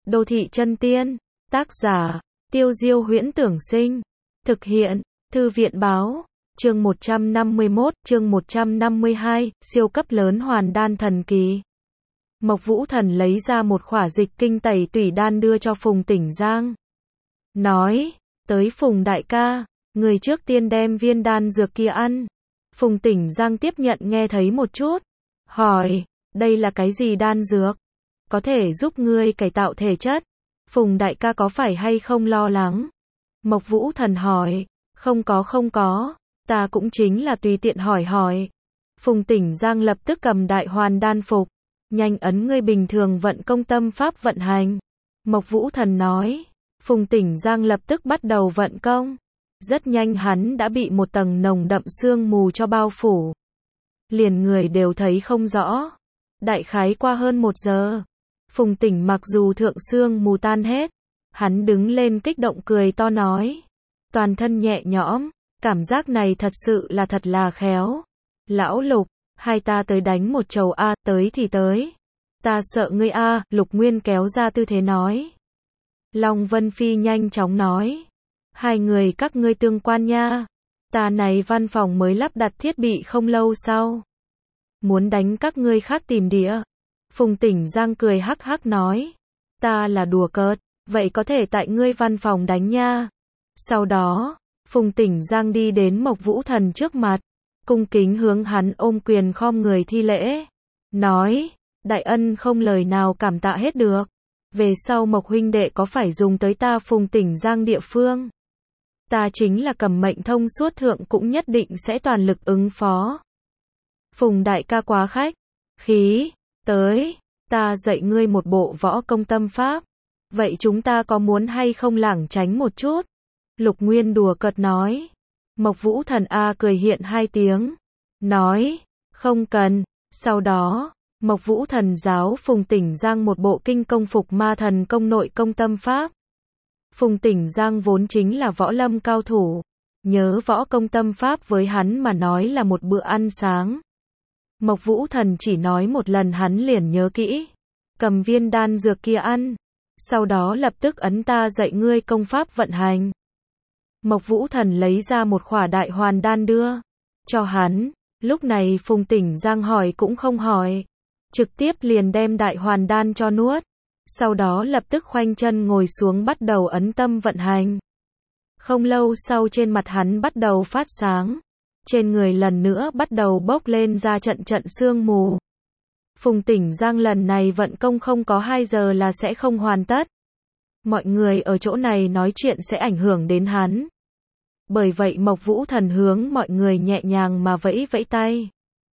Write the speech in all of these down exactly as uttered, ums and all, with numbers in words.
Đô thị chân tiên, tác giả, Tiêu Diêu Huyễn Tưởng Sinh, thực hiện, Thư viện Báo, chương một trăm năm mươi mốt, chương một trăm năm mươi hai, siêu cấp lớn hoàn đan thần kỳ. Mộc Vũ Thần lấy ra một khỏa dịch kinh tẩy tủy đan đưa cho Phùng Tỉnh Giang. Nói, tới Phùng đại ca, người trước tiên đem viên đan dược kia ăn. Phùng Tỉnh Giang tiếp nhận nghe thấy một chút, hỏi, đây là cái gì đan dược? Có thể giúp ngươi cải tạo thể chất. Phùng đại ca có phải hay không lo lắng? Mộc Vũ Thần hỏi, không có không có, ta cũng chính là tùy tiện hỏi hỏi. Phùng Tỉnh Giang lập tức cầm đại hoàn đan phục, nhanh ấn ngươi bình thường vận công tâm pháp vận hành. Mộc Vũ Thần nói, Phùng Tỉnh Giang lập tức bắt đầu vận công. Rất nhanh hắn đã bị một tầng nồng đậm sương mù cho bao phủ. Liền người đều thấy không rõ. Đại khái qua hơn một giờ, Phùng Tỉnh mặc dù thượng sương mù tan hết, hắn đứng lên kích động cười to nói. Toàn thân nhẹ nhõm, cảm giác này thật sự là thật là khéo. Lão Lục, hai ta tới đánh một chầu a, tới thì tới. Ta sợ ngươi a, Lục Nguyên kéo ra tư thế nói. Long Vân Phi nhanh chóng nói. Hai người các ngươi tương quan nha. Ta này văn phòng mới lắp đặt thiết bị không lâu sau. Muốn đánh các ngươi khác tìm địa. Phùng Tỉnh Giang cười hắc hắc nói. Ta là đùa cợt, vậy có thể tại ngươi văn phòng đánh nha. Sau đó, Phùng Tỉnh Giang đi đến Mộc Vũ Thần trước mặt, cung kính hướng hắn ôm quyền khom người thi lễ. Nói, đại ân không lời nào cảm tạ hết được. Về sau Mộc huynh đệ có phải dùng tới ta Phùng Tỉnh Giang địa phương, ta chính là cầm mệnh thông suốt thượng cũng nhất định sẽ toàn lực ứng phó. Phùng đại ca quá khách khí, tới, ta dạy ngươi một bộ võ công tâm pháp. Vậy chúng ta có muốn hay không lảng tránh một chút? Lục Nguyên đùa cợt nói. Mộc Vũ Thần a cười hiện hai tiếng. Nói, không cần. Sau đó, Mộc Vũ Thần giáo Phùng Tỉnh Giang một bộ kinh công phục ma thần công nội công tâm pháp. Phùng Tỉnh Giang vốn chính là võ lâm cao thủ. Nhớ võ công tâm pháp với hắn mà nói là một bữa ăn sáng. Mộc Vũ Thần chỉ nói một lần hắn liền nhớ kỹ. Cầm viên đan dược kia ăn. Sau đó lập tức ấn ta dạy ngươi công pháp vận hành. Mộc Vũ Thần lấy ra một khỏa đại hoàn đan đưa cho hắn. Lúc này Phùng Tỉnh Giang hỏi cũng không hỏi, trực tiếp liền đem đại hoàn đan cho nuốt. Sau đó lập tức khoanh chân ngồi xuống bắt đầu ấn tâm vận hành. Không lâu sau trên mặt hắn bắt đầu phát sáng. Trên người lần nữa bắt đầu bốc lên ra trận trận sương mù. Phùng Tỉnh Giang lần này vận công không có hai giờ là sẽ không hoàn tất. Mọi người ở chỗ này nói chuyện sẽ ảnh hưởng đến hắn. Bởi vậy Mộc Vũ Thần hướng mọi người nhẹ nhàng mà vẫy vẫy tay.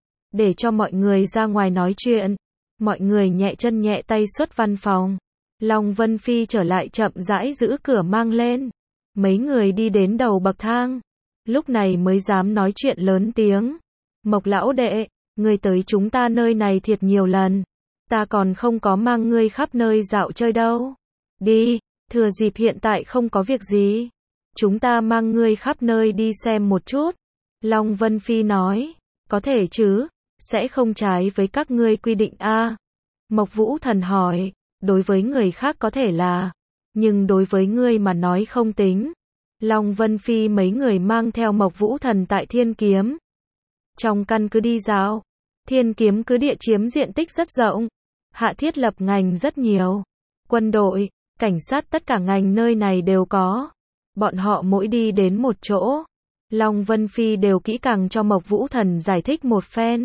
Để cho mọi người ra ngoài nói chuyện. Mọi người nhẹ chân nhẹ tay xuất văn phòng. Long Vân Phi trở lại chậm rãi giữ cửa mang lên. Mấy người đi đến đầu bậc thang. Lúc này mới dám nói chuyện lớn tiếng. Mộc lão đệ, ngươi tới chúng ta nơi này thiệt nhiều lần. Ta còn không có mang ngươi khắp nơi dạo chơi đâu. Đi, thừa dịp hiện tại không có việc gì. Chúng ta mang ngươi khắp nơi đi xem một chút. Long Vân Phi nói, có thể chứ, sẽ không trái với các ngươi quy định a. Mộc Vũ Thần hỏi, đối với người khác có thể là, nhưng đối với ngươi mà nói không tính. Long Vân Phi mấy người mang theo Mộc Vũ Thần tại Thiên Kiếm. Trong căn cứ đi dạo, Thiên Kiếm cứ địa chiếm diện tích rất rộng, hạ thiết lập ngành rất nhiều. Quân đội, cảnh sát tất cả ngành nơi này đều có. Bọn họ mỗi đi đến một chỗ, Long Vân Phi đều kỹ càng cho Mộc Vũ Thần giải thích một phen,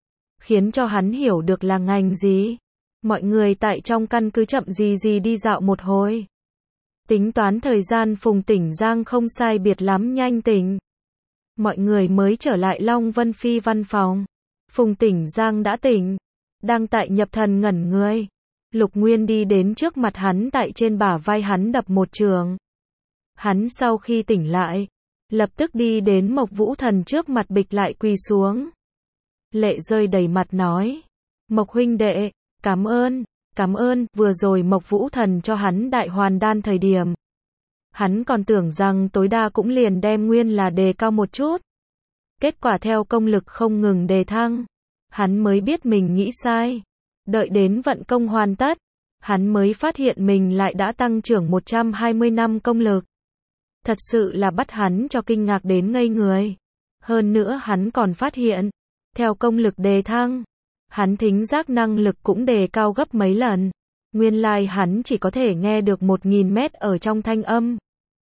khiến cho hắn hiểu được là ngành gì. Mọi người tại trong căn cứ chậm gì gì đi dạo một hồi. Tính toán thời gian Phùng Tỉnh Giang không sai biệt lắm nhanh tỉnh. Mọi người mới trở lại Long Vân Phi văn phòng. Phùng Tỉnh Giang đã tỉnh, đang tại nhập thần ngẩn người. Lục Nguyên đi đến trước mặt hắn tại trên bả vai hắn đập một trường. Hắn sau khi tỉnh lại, lập tức đi đến Mộc Vũ Thần trước mặt bịch lại quỳ xuống. Lệ rơi đầy mặt nói, Mộc huynh đệ, cảm ơn, cảm ơn, vừa rồi Mộc Vũ Thần cho hắn đại hoàn đan thời điểm. Hắn còn tưởng rằng tối đa cũng liền đem nguyên là đề cao một chút. Kết quả theo công lực không ngừng đề thăng, hắn mới biết mình nghĩ sai. Đợi đến vận công hoàn tất, hắn mới phát hiện mình lại đã tăng trưởng một trăm hai mươi năm công lực. Thật sự là bắt hắn cho kinh ngạc đến ngây người. Hơn nữa hắn còn phát hiện, theo công lực đề thăng, hắn thính giác năng lực cũng đề cao gấp mấy lần. Nguyên lai hắn chỉ có thể nghe được một nghìn mét ở trong thanh âm,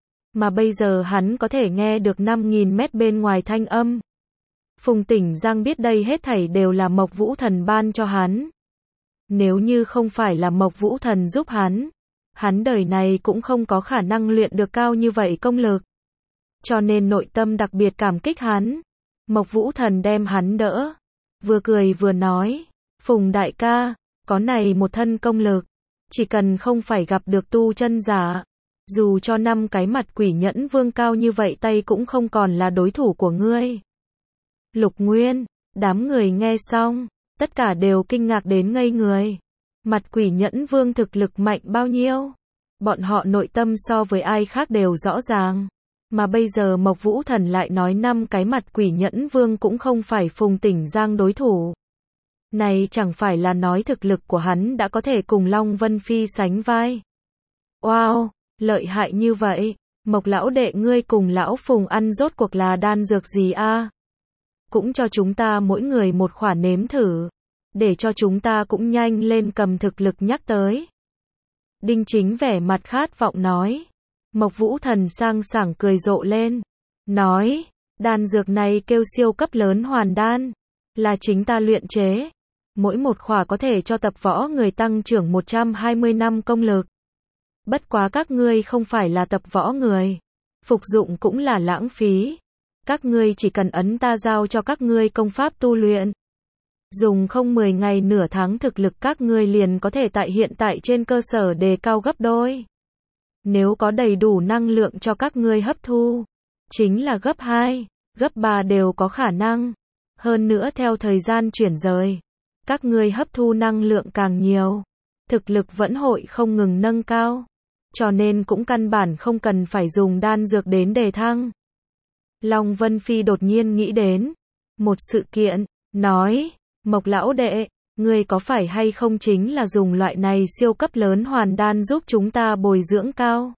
mà bây giờ hắn có thể nghe được năm nghìn mét bên ngoài thanh âm. Phùng Tỉnh Giang biết đây hết thảy đều là Mộc Vũ Thần ban cho hắn. Nếu như không phải là Mộc Vũ Thần giúp hắn, hắn đời này cũng không có khả năng luyện được cao như vậy công lực. Cho nên nội tâm đặc biệt cảm kích hắn. Mộc Vũ Thần đem hắn đỡ, vừa cười vừa nói, Phùng đại ca, có này một thân công lực, chỉ cần không phải gặp được tu chân giả, dù cho năm cái mặt quỷ nhẫn vương cao như vậy tay cũng không còn là đối thủ của ngươi. Lục Nguyên, đám người nghe xong, tất cả đều kinh ngạc đến ngây người. Mặt quỷ nhẫn vương thực lực mạnh bao nhiêu? Bọn họ nội tâm so với ai khác đều rõ ràng. Mà bây giờ Mộc Vũ Thần lại nói năm cái mặt quỷ nhẫn vương cũng không phải Phùng Tỉnh Giang đối thủ. Này chẳng phải là nói thực lực của hắn đã có thể cùng Long Vân Phi sánh vai. Wow, lợi hại như vậy. Mộc lão đệ ngươi cùng lão Phùng ăn rốt cuộc là đan dược gì a? Cũng cho chúng ta mỗi người một khỏa nếm thử, để cho chúng ta cũng nhanh lên cầm thực lực nhắc tới. Đinh Chính vẻ mặt khát vọng nói. Mộc Vũ Thần sang sảng cười rộ lên, nói, đan dược này kêu siêu cấp lớn hoàn đan, là chính ta luyện chế, mỗi một khỏa có thể cho tập võ người tăng trưởng một trăm hai mươi năm công lực. Bất quá các ngươi không phải là tập võ người, phục dụng cũng là lãng phí. Các ngươi chỉ cần ấn ta giao cho các ngươi công pháp tu luyện. Dùng không mười ngày nửa tháng thực lực các ngươi liền có thể tại hiện tại trên cơ sở đề cao gấp đôi. Nếu có đầy đủ năng lượng cho các ngươi hấp thu, chính là gấp hai, gấp ba đều có khả năng. Hơn nữa theo thời gian chuyển rời, các ngươi hấp thu năng lượng càng nhiều, thực lực vẫn hội không ngừng nâng cao. Cho nên cũng căn bản không cần phải dùng đan dược đến đề thăng. Long Vân Phi đột nhiên nghĩ đến một sự kiện, nói, Mộc lão đệ, ngươi có phải hay không chính là dùng loại này siêu cấp lớn hoàn đan giúp chúng ta bồi dưỡng cao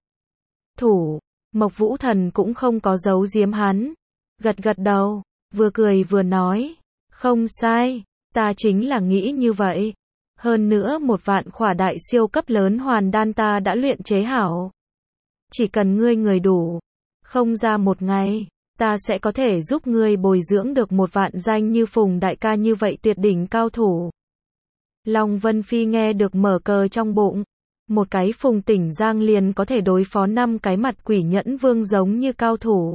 thủ. Mộc Vũ Thần cũng không có giấu giếm hắn, gật gật đầu, vừa cười vừa nói, không sai, ta chính là nghĩ như vậy. Hơn nữa một vạn khỏa đại siêu cấp lớn hoàn đan ta đã luyện chế hảo. Chỉ cần ngươi người đủ, không ra một ngày, ta sẽ có thể giúp ngươi bồi dưỡng được một vạn danh như Phùng đại ca như vậy tuyệt đỉnh cao thủ. Long Vân Phi nghe được mở cờ trong bụng, một cái Phùng Tỉnh Giang liền có thể đối phó năm cái mặt quỷ nhẫn vương giống như cao thủ.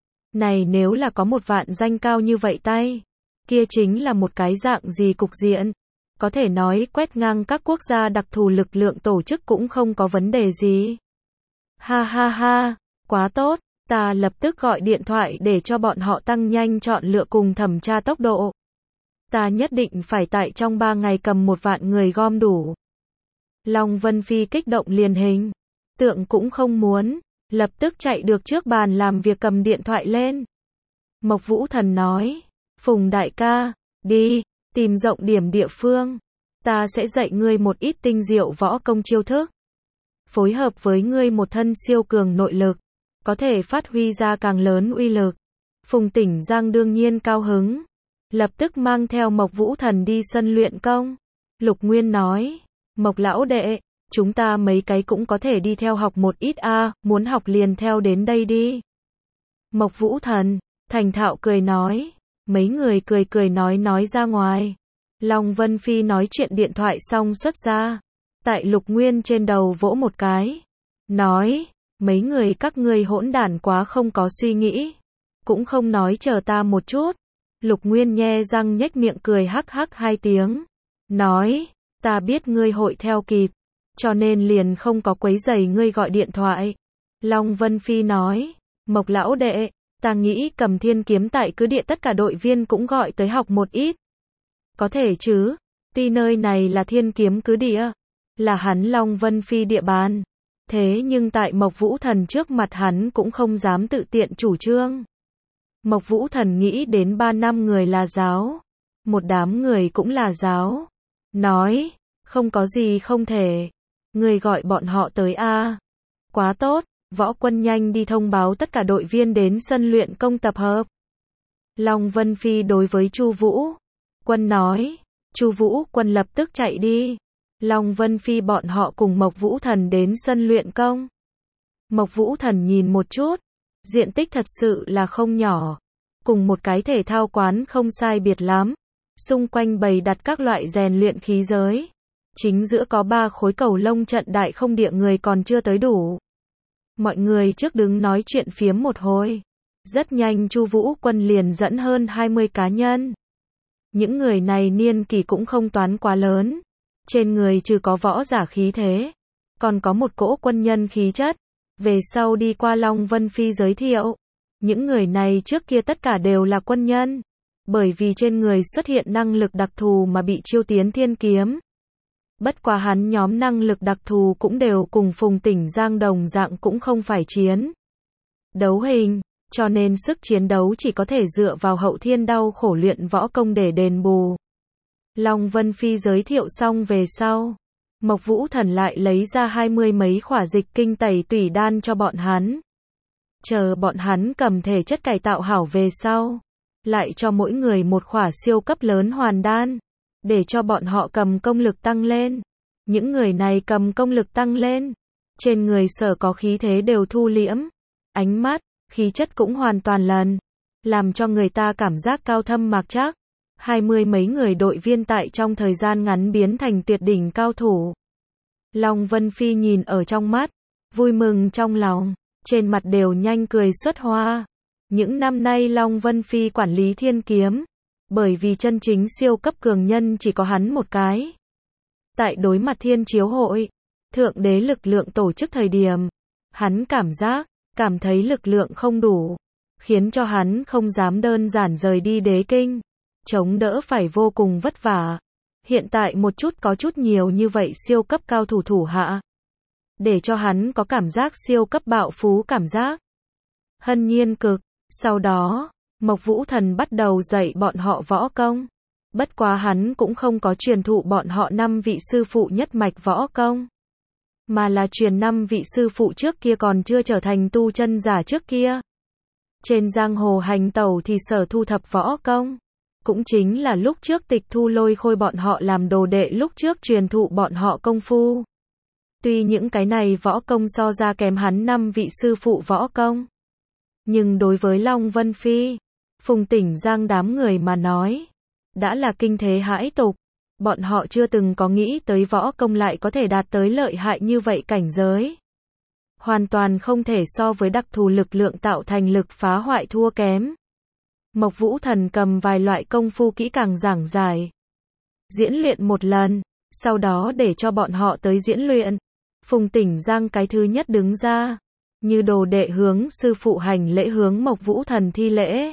Này nếu là có một vạn danh cao như vậy tay, kia chính là một cái dạng gì cục diện, có thể nói quét ngang các quốc gia đặc thù lực lượng tổ chức cũng không có vấn đề gì. Ha ha ha, quá tốt. Ta lập tức gọi điện thoại để cho bọn họ tăng nhanh chọn lựa cùng thẩm tra tốc độ. Ta nhất định phải tại trong ba ngày cầm một vạn người gom đủ. Long Vân Phi kích động liền hình, tượng cũng không muốn, lập tức chạy được trước bàn làm việc cầm điện thoại lên. Mộc Vũ Thần nói, Phùng đại ca, đi, tìm rộng điểm địa phương. Ta sẽ dạy ngươi một ít tinh diệu võ công chiêu thức. Phối hợp với ngươi một thân siêu cường nội lực, có thể phát huy ra càng lớn uy lực. Phùng Tỉnh Giang đương nhiên cao hứng, lập tức mang theo Mộc Vũ Thần đi sân luyện công. Lục Nguyên nói, Mộc lão đệ, chúng ta mấy cái cũng có thể đi theo học một ít a, à, muốn học liền theo đến đây đi. Mộc Vũ Thần, thành thạo cười nói, mấy người cười cười nói nói ra ngoài. Long Vân Phi nói chuyện điện thoại xong xuất ra, tại Lục Nguyên trên đầu vỗ một cái, nói, mấy người các ngươi hỗn đản quá không có suy nghĩ, cũng không nói chờ ta một chút. Lục Nguyên nhe răng nhếch miệng cười hắc hắc hai tiếng, nói, ta biết ngươi hội theo kịp, cho nên liền không có quấy rầy ngươi gọi điện thoại. Long Vân Phi nói, Mộc lão đệ, ta nghĩ Cầm Thiên kiếm tại cứ địa tất cả đội viên cũng gọi tới học một ít. Có thể chứ, tuy nơi này là Thiên kiếm cứ địa, là hắn Long Vân Phi địa bàn. Thế nhưng tại Mộc Vũ Thần trước mặt hắn cũng không dám tự tiện chủ trương. Mộc Vũ Thần nghĩ đến ba năm người là giáo, một đám người cũng là giáo. Nói, không có gì không thể, Người gọi bọn họ tới a. Quá tốt, Võ Quân nhanh đi thông báo tất cả đội viên đến sân luyện công tập hợp. Long Vân Phi đối với Chu Vũ Quân nói. Chu Vũ Quân lập tức chạy đi. Long Vân Phi bọn họ cùng Mộc Vũ Thần đến sân luyện công. Mộc Vũ Thần nhìn một chút, diện tích thật sự là không nhỏ, cùng một cái thể thao quán không sai biệt lắm. Xung quanh bày đặt các loại rèn luyện khí giới. Chính giữa có ba khối cầu lông trận đại không địa người còn chưa tới đủ. Mọi người trước đứng nói chuyện phiếm một hồi. Rất nhanh Chu Vũ Quân liền dẫn hơn hai mươi cá nhân. Những người này niên kỷ cũng không toán quá lớn. Trên người trừ có võ giả khí thế, còn có một cỗ quân nhân khí chất. Về sau đi qua Long Vân Phi giới thiệu. Những người này trước kia tất cả đều là quân nhân. Bởi vì trên người xuất hiện năng lực đặc thù mà bị chiêu tiến thiên kiếm. Bất quá hắn nhóm năng lực đặc thù cũng đều cùng Phùng Tỉnh Giang đồng dạng cũng không phải chiến đấu hình, cho nên sức chiến đấu chỉ có thể dựa vào hậu thiên đau khổ luyện võ công để đền bù. Long Vân Phi giới thiệu xong về sau, Mộc Vũ Thần lại lấy ra hai mươi mấy khỏa dịch kinh tẩy tủy đan cho bọn hắn. Chờ bọn hắn cầm thể chất cải tạo hảo về sau, lại cho mỗi người một khỏa siêu cấp lớn hoàn đan, để cho bọn họ cầm công lực tăng lên. Những người này cầm công lực tăng lên, trên người sở có khí thế đều thu liễm, ánh mắt, khí chất cũng hoàn toàn lần, làm cho người ta cảm giác cao thâm mạc trắc. Hai mươi mấy người đội viên tại trong thời gian ngắn biến thành tuyệt đỉnh cao thủ. Long Vân Phi nhìn ở trong mắt, vui mừng trong lòng, trên mặt đều nhanh cười xuất hoa. Những năm nay Long Vân Phi quản lý thiên kiếm, bởi vì chân chính siêu cấp cường nhân chỉ có hắn một cái. Tại đối mặt thiên chiếu hội, thượng đế lực lượng tổ chức thời điểm, hắn cảm giác, cảm thấy lực lượng không đủ, khiến cho hắn không dám đơn giản rời đi đế kinh, chống đỡ phải vô cùng vất vả. Hiện tại một chút có chút nhiều như vậy siêu cấp cao thủ thủ hạ, để cho hắn có cảm giác siêu cấp bạo phú cảm giác. Hân nhiên cực, sau đó, Mộc Vũ Thần bắt đầu dạy bọn họ võ công. Bất quá hắn cũng không có truyền thụ bọn họ năm vị sư phụ nhất mạch võ công, mà là truyền năm vị sư phụ trước kia còn chưa trở thành tu chân giả trước kia. Trên giang hồ hành tẩu thì sở thu thập võ công, cũng chính là lúc trước Tịch Thu Lôi Khôi bọn họ làm đồ đệ lúc trước truyền thụ bọn họ công phu. Tuy những cái này võ công so ra kém hắn năm vị sư phụ võ công, nhưng đối với Long Vân Phi, Phùng Tỉnh Giang đám người mà nói, đã là kinh thế hãi tục. Bọn họ chưa từng có nghĩ tới võ công lại có thể đạt tới lợi hại như vậy cảnh giới. Hoàn toàn không thể so với đặc thù lực lượng tạo thành lực phá hoại thua kém. Mộc Vũ Thần cầm vài loại công phu kỹ càng giảng giải, diễn luyện một lần, sau đó để cho bọn họ tới diễn luyện. Phùng Tỉnh Giang cái thứ nhất đứng ra, như đồ đệ hướng sư phụ hành lễ hướng Mộc Vũ Thần thi lễ.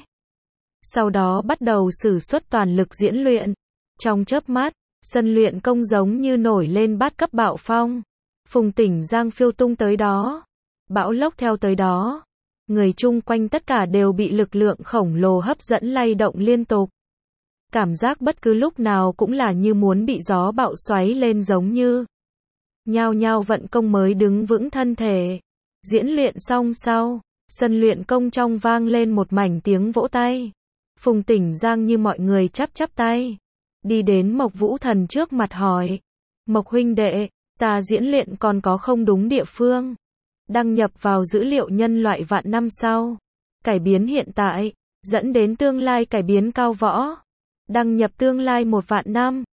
Sau đó bắt đầu sử xuất toàn lực diễn luyện. Trong chớp mắt, sân luyện công giống như nổi lên bát cấp bạo phong. Phùng Tỉnh Giang phiêu tung tới đó, bão lốc theo tới đó. Người chung quanh tất cả đều bị lực lượng khổng lồ hấp dẫn lay động liên tục. Cảm giác bất cứ lúc nào cũng là như muốn bị gió bão xoáy lên giống như. Nhao nhao vận công mới đứng vững thân thể. Diễn luyện xong sau, sân luyện công trong vang lên một mảnh tiếng vỗ tay. Phùng Tỉnh Giang như mọi người chắp chắp tay, đi đến Mộc Vũ Thần trước mặt hỏi. Mộc huynh đệ, ta diễn luyện còn có không đúng địa phương? Đăng nhập vào dữ liệu nhân loại vạn năm sau. Cải biến hiện tại, dẫn đến tương lai cải biến cao võ. Đăng nhập tương lai một vạn năm.